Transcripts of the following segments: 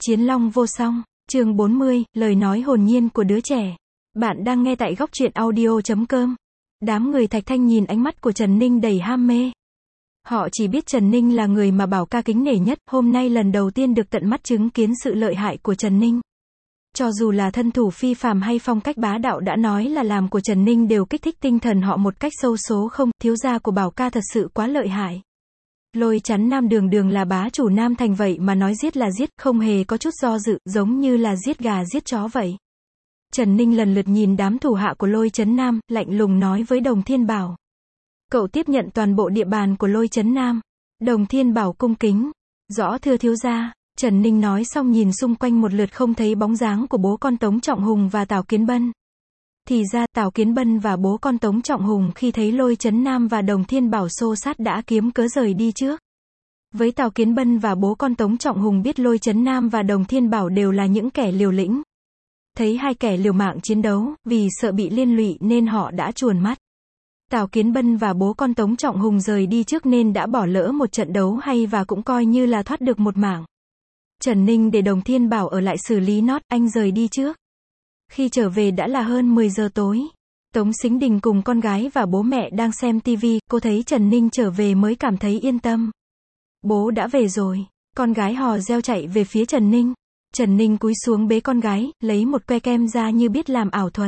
Chiến long vô song, chương 40, lời nói hồn nhiên của đứa trẻ. Bạn đang nghe tại góc truyện audio.com. Đám người Thạch Thanh nhìn ánh mắt của Trần Ninh đầy ham mê. Họ chỉ biết Trần Ninh là người mà Bảo ca kính nể nhất, hôm nay lần đầu tiên được tận mắt chứng kiến sự lợi hại của Trần Ninh. Cho dù là thân thủ phi phàm hay phong cách bá đạo đã nói là làm của Trần Ninh đều kích thích tinh thần họ một cách sâu số không, thiếu gia của Bảo ca thật sự quá lợi hại. Lôi Chắn Nam đường đường là bá chủ Nam Thành vậy mà nói giết là giết, không hề có chút do dự, giống như là giết gà giết chó vậy. Trần Ninh lần lượt nhìn đám thủ hạ của Lôi Chấn Nam, lạnh lùng nói với Đồng Thiên Bảo. Cậu tiếp nhận toàn bộ địa bàn của Lôi Chấn Nam. Đồng Thiên Bảo cung kính. Rõ thưa thiếu gia. Trần Ninh nói xong nhìn xung quanh một lượt không thấy bóng dáng của bố con Tống Trọng Hùng và Tào Kiến Bân. Thì ra Tào Kiến Bân và bố con Tống Trọng Hùng khi thấy Lôi Chấn Nam và Đồng Thiên Bảo xô sát đã kiếm cớ rời đi trước. Với Tào Kiến Bân và bố con Tống Trọng Hùng biết Lôi Chấn Nam và Đồng Thiên Bảo đều là những kẻ liều lĩnh. Thấy hai kẻ liều mạng chiến đấu, vì sợ bị liên lụy nên họ đã chuồn mắt. Tào Kiến Bân và bố con Tống Trọng Hùng rời đi trước nên đã bỏ lỡ một trận đấu hay và cũng coi như là thoát được một mảng. Trần Ninh để Đồng Thiên Bảo ở lại xử lý nốt, anh rời đi trước. Khi trở về đã là hơn 10 giờ tối. Tống Sính Đình cùng con gái và bố mẹ đang xem tivi, cô thấy Trần Ninh trở về mới cảm thấy yên tâm. Bố đã về rồi. Con gái hò reo chạy về phía Trần Ninh. Trần Ninh cúi xuống bế con gái, lấy một que kem ra như biết làm ảo thuật.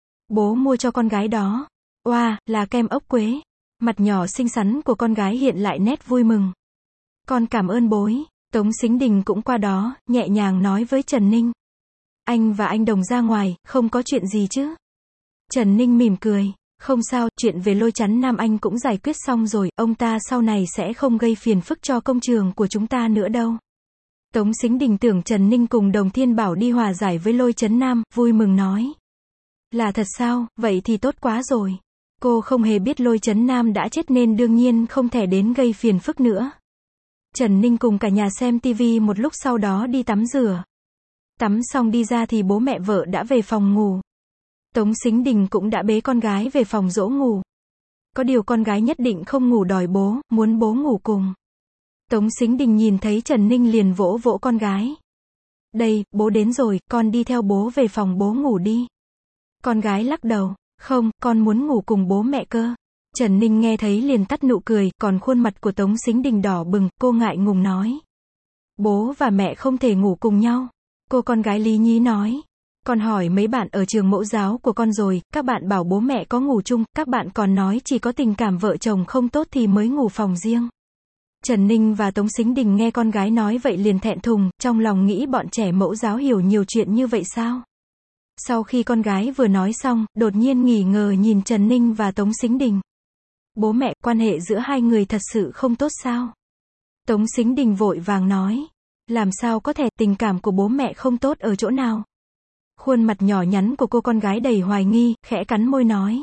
Bố mua cho con gái đó. Oa, là kem ốc quế. Mặt nhỏ xinh xắn của con gái hiện lại nét vui mừng. Con cảm ơn bối. Tống Sính Đình cũng qua đó, nhẹ nhàng nói với Trần Ninh. Anh và anh Đồng ra ngoài, không có chuyện gì chứ? Trần Ninh mỉm cười. Không sao, chuyện về Lôi Chắn Nam anh cũng giải quyết xong rồi, ông ta sau này sẽ không gây phiền phức cho công trường của chúng ta nữa đâu. Tống Sính Đình tưởng Trần Ninh cùng Đồng Thiên Bảo đi hòa giải với Lôi Chấn Nam, vui mừng nói. Là thật sao, vậy thì tốt quá rồi. Cô không hề biết Lôi Chấn Nam đã chết nên đương nhiên không thể đến gây phiền phức nữa. Trần Ninh cùng cả nhà xem tivi một lúc sau đó đi tắm rửa. Tắm xong đi ra thì bố mẹ vợ đã về phòng ngủ. Tống Sính Đình cũng đã bế con gái về phòng dỗ ngủ. Có điều con gái nhất định không ngủ đòi bố, muốn bố ngủ cùng. Tống Sính Đình nhìn thấy Trần Ninh liền vỗ vỗ con gái. Đây, bố đến rồi, con đi theo bố về phòng bố ngủ đi. Con gái lắc đầu, không, con muốn ngủ cùng bố mẹ cơ. Trần Ninh nghe thấy liền tắt nụ cười, còn khuôn mặt của Tống Sính Đình đỏ bừng, cô ngại ngùng nói. Bố và mẹ không thể ngủ cùng nhau. Cô con gái lý nhí nói. Con hỏi mấy bạn ở trường mẫu giáo của con rồi, các bạn bảo bố mẹ có ngủ chung, các bạn còn nói chỉ có tình cảm vợ chồng không tốt thì mới ngủ phòng riêng. Trần Ninh và Tống Sính Đình nghe con gái nói vậy liền thẹn thùng, trong lòng nghĩ bọn trẻ mẫu giáo hiểu nhiều chuyện như vậy sao? Sau khi con gái vừa nói xong, đột nhiên nghi ngờ nhìn Trần Ninh và Tống Sính Đình. Bố mẹ, quan hệ giữa hai người thật sự không tốt sao? Tống Sính Đình vội vàng nói. Làm sao có thể, tình cảm của bố mẹ không tốt ở chỗ nào? Khuôn mặt nhỏ nhắn của cô con gái đầy hoài nghi, khẽ cắn môi nói.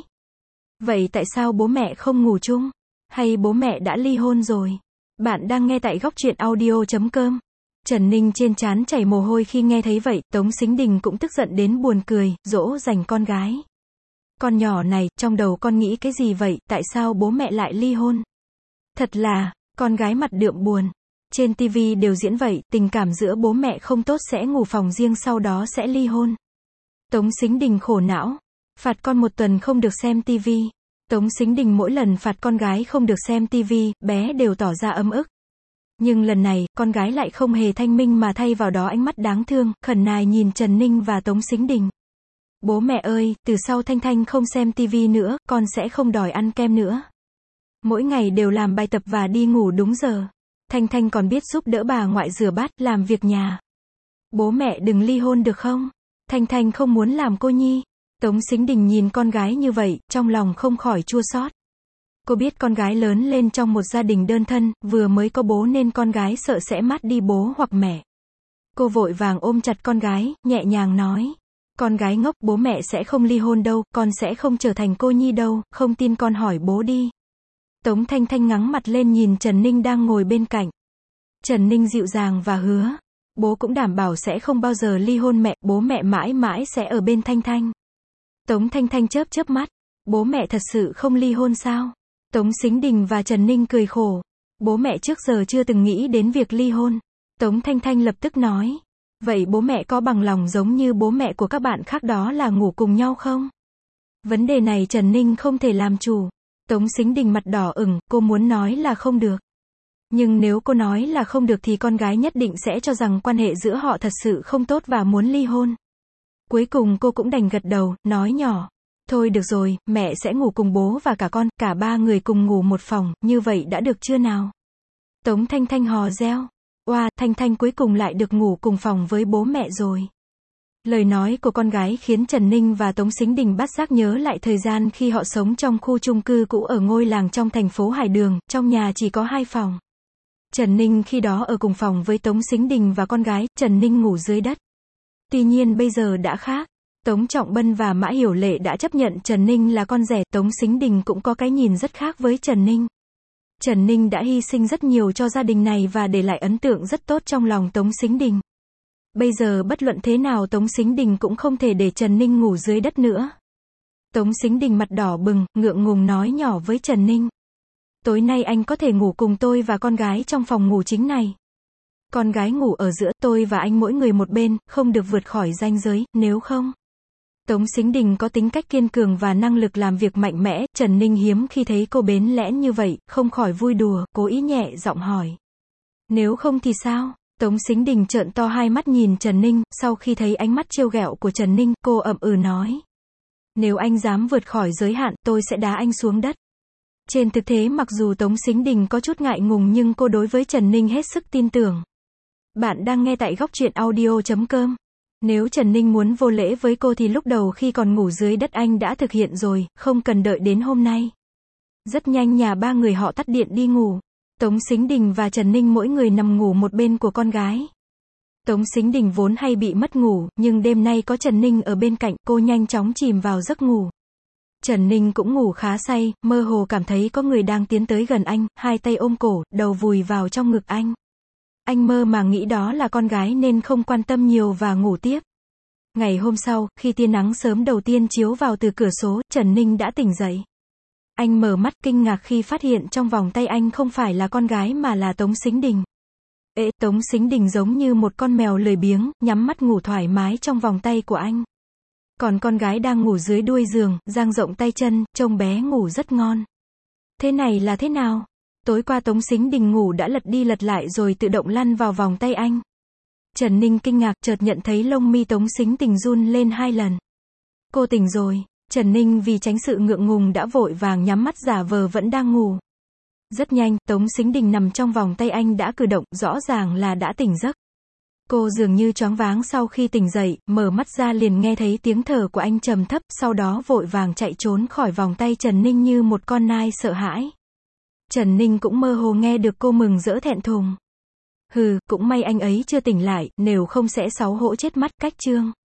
Vậy tại sao bố mẹ không ngủ chung? Hay bố mẹ đã ly hôn rồi? Bạn đang nghe tại góc truyện audio.com. Trần Ninh trên trán chảy mồ hôi khi nghe thấy vậy, Tống Sính Đình cũng tức giận đến buồn cười, dỗ dành con gái. Con nhỏ này, trong đầu con nghĩ cái gì vậy, tại sao bố mẹ lại ly hôn? Thật là, con gái mặt đượm buồn. Trên tivi đều diễn vậy, tình cảm giữa bố mẹ không tốt sẽ ngủ phòng riêng sau đó sẽ ly hôn. Tống Sính Đình khổ não. Phạt con một tuần không được xem tivi. Tống Sính Đình mỗi lần phạt con gái không được xem tivi, bé đều tỏ ra ấm ức. Nhưng lần này, con gái lại không hề thanh minh mà thay vào đó ánh mắt đáng thương, khẩn nài nhìn Trần Ninh và Tống Sính Đình. Bố mẹ ơi, từ sau Thanh Thanh không xem tivi nữa, con sẽ không đòi ăn kem nữa. Mỗi ngày đều làm bài tập và đi ngủ đúng giờ. Thanh Thanh còn biết giúp đỡ bà ngoại rửa bát, làm việc nhà. Bố mẹ đừng ly hôn được không? Thanh Thanh không muốn làm cô nhi. Tống Sính Đình nhìn con gái như vậy, trong lòng không khỏi chua xót. Cô biết con gái lớn lên trong một gia đình đơn thân, vừa mới có bố nên con gái sợ sẽ mất đi bố hoặc mẹ. Cô vội vàng ôm chặt con gái, nhẹ nhàng nói. Con gái ngốc, bố mẹ sẽ không ly hôn đâu, con sẽ không trở thành cô nhi đâu, không tin con hỏi bố đi. Tống Thanh Thanh ngắng mặt lên nhìn Trần Ninh đang ngồi bên cạnh. Trần Ninh dịu dàng và hứa. Bố cũng đảm bảo sẽ không bao giờ ly hôn mẹ, bố mẹ mãi mãi sẽ ở bên Thanh Thanh. Tống Thanh Thanh chớp chớp mắt. Bố mẹ thật sự không ly hôn sao? Tống Sính Đình và Trần Ninh cười khổ. Bố mẹ trước giờ chưa từng nghĩ đến việc ly hôn. Tống Thanh Thanh lập tức nói. Vậy bố mẹ có bằng lòng giống như bố mẹ của các bạn khác đó là ngủ cùng nhau không? Vấn đề này Trần Ninh không thể làm chủ. Tống Sính Đình mặt đỏ ửng, cô muốn nói là không được. Nhưng nếu cô nói là không được thì con gái nhất định sẽ cho rằng quan hệ giữa họ thật sự không tốt và muốn ly hôn. Cuối cùng cô cũng đành gật đầu, nói nhỏ. Thôi được rồi, mẹ sẽ ngủ cùng bố và cả con, cả ba người cùng ngủ một phòng, như vậy đã được chưa nào? Tống Thanh Thanh hò reo. Oa, Thanh Thanh cuối cùng lại được ngủ cùng phòng với bố mẹ rồi. Lời nói của con gái khiến Trần Ninh và Tống Sính Đình bất giác nhớ lại thời gian khi họ sống trong khu chung cư cũ ở ngôi làng trong thành phố Hải Đường, trong nhà chỉ có 2 phòng. Trần Ninh khi đó ở cùng phòng với Tống Sính Đình và con gái, Trần Ninh ngủ dưới đất. Tuy nhiên bây giờ đã khác. Tống Trọng Bân và Mã Hiểu Lệ đã chấp nhận Trần Ninh là con rể, Tống Sính Đình cũng có cái nhìn rất khác với Trần Ninh. Trần Ninh đã hy sinh rất nhiều cho gia đình này và để lại ấn tượng rất tốt trong lòng Tống Sính Đình. Bây giờ bất luận thế nào Tống Sính Đình cũng không thể để Trần Ninh ngủ dưới đất nữa. Tống Sính Đình mặt đỏ bừng, ngượng ngùng nói nhỏ với Trần Ninh. Tối nay anh có thể ngủ cùng tôi và con gái trong phòng ngủ chính này. Con gái ngủ ở giữa, tôi và anh mỗi người một bên, không được vượt khỏi ranh giới, nếu không. Tống Sính Đình có tính cách kiên cường và năng lực làm việc mạnh mẽ, Trần Ninh hiếm khi thấy cô bến lẽn như vậy, không khỏi vui đùa, cố ý nhẹ giọng hỏi. Nếu không thì sao? Tống Sính Đình trợn to hai mắt nhìn Trần Ninh, sau khi thấy ánh mắt trêu ghẹo của Trần Ninh, cô ậm ừ nói. Nếu anh dám vượt khỏi giới hạn, tôi sẽ đá anh xuống đất. Trên thực tế mặc dù Tống Sính Đình có chút ngại ngùng nhưng cô đối với Trần Ninh hết sức tin tưởng. Bạn đang nghe tại góc truyện audio.com. Nếu Trần Ninh muốn vô lễ với cô thì lúc đầu khi còn ngủ dưới đất anh đã thực hiện rồi, không cần đợi đến hôm nay. Rất nhanh nhà ba người họ tắt điện đi ngủ. Tống Sính Đình và Trần Ninh mỗi người nằm ngủ một bên của con gái. Tống Sính Đình vốn hay bị mất ngủ, nhưng đêm nay có Trần Ninh ở bên cạnh, cô nhanh chóng chìm vào giấc ngủ. Trần Ninh cũng ngủ khá say, mơ hồ cảm thấy có người đang tiến tới gần anh, hai tay ôm cổ, đầu vùi vào trong ngực anh. Anh mơ mà nghĩ đó là con gái nên không quan tâm nhiều và ngủ tiếp. Ngày hôm sau, khi tia nắng sớm đầu tiên chiếu vào từ cửa sổ, Trần Ninh đã tỉnh dậy. Anh mở mắt kinh ngạc khi phát hiện trong vòng tay anh không phải là con gái mà là Tống Sính Đình. Tống Sính Đình giống như một con mèo lười biếng, nhắm mắt ngủ thoải mái trong vòng tay của anh. Còn con gái đang ngủ dưới đuôi giường, dang rộng tay chân, trông bé ngủ rất ngon. Thế này là thế nào? Tối qua Tống Sính Đình ngủ đã lật đi lật lại rồi tự động lăn vào vòng tay anh. Trần Ninh kinh ngạc chợt nhận thấy lông mi Tống Sính Đình run lên 2 lần. Cô tỉnh rồi. Trần Ninh vì tránh sự ngượng ngùng đã vội vàng nhắm mắt giả vờ vẫn đang ngủ. Rất nhanh, Tống Sính Đình nằm trong vòng tay anh đã cử động, rõ ràng là đã tỉnh giấc. Cô dường như choáng váng sau khi tỉnh dậy, mở mắt ra liền nghe thấy tiếng thở của anh trầm thấp, sau đó vội vàng chạy trốn khỏi vòng tay Trần Ninh như một con nai sợ hãi. Trần Ninh cũng mơ hồ nghe được cô mừng rỡ thẹn thùng. Cũng may anh ấy chưa tỉnh lại, nếu không sẽ xấu hổ chết mắt, cách chương.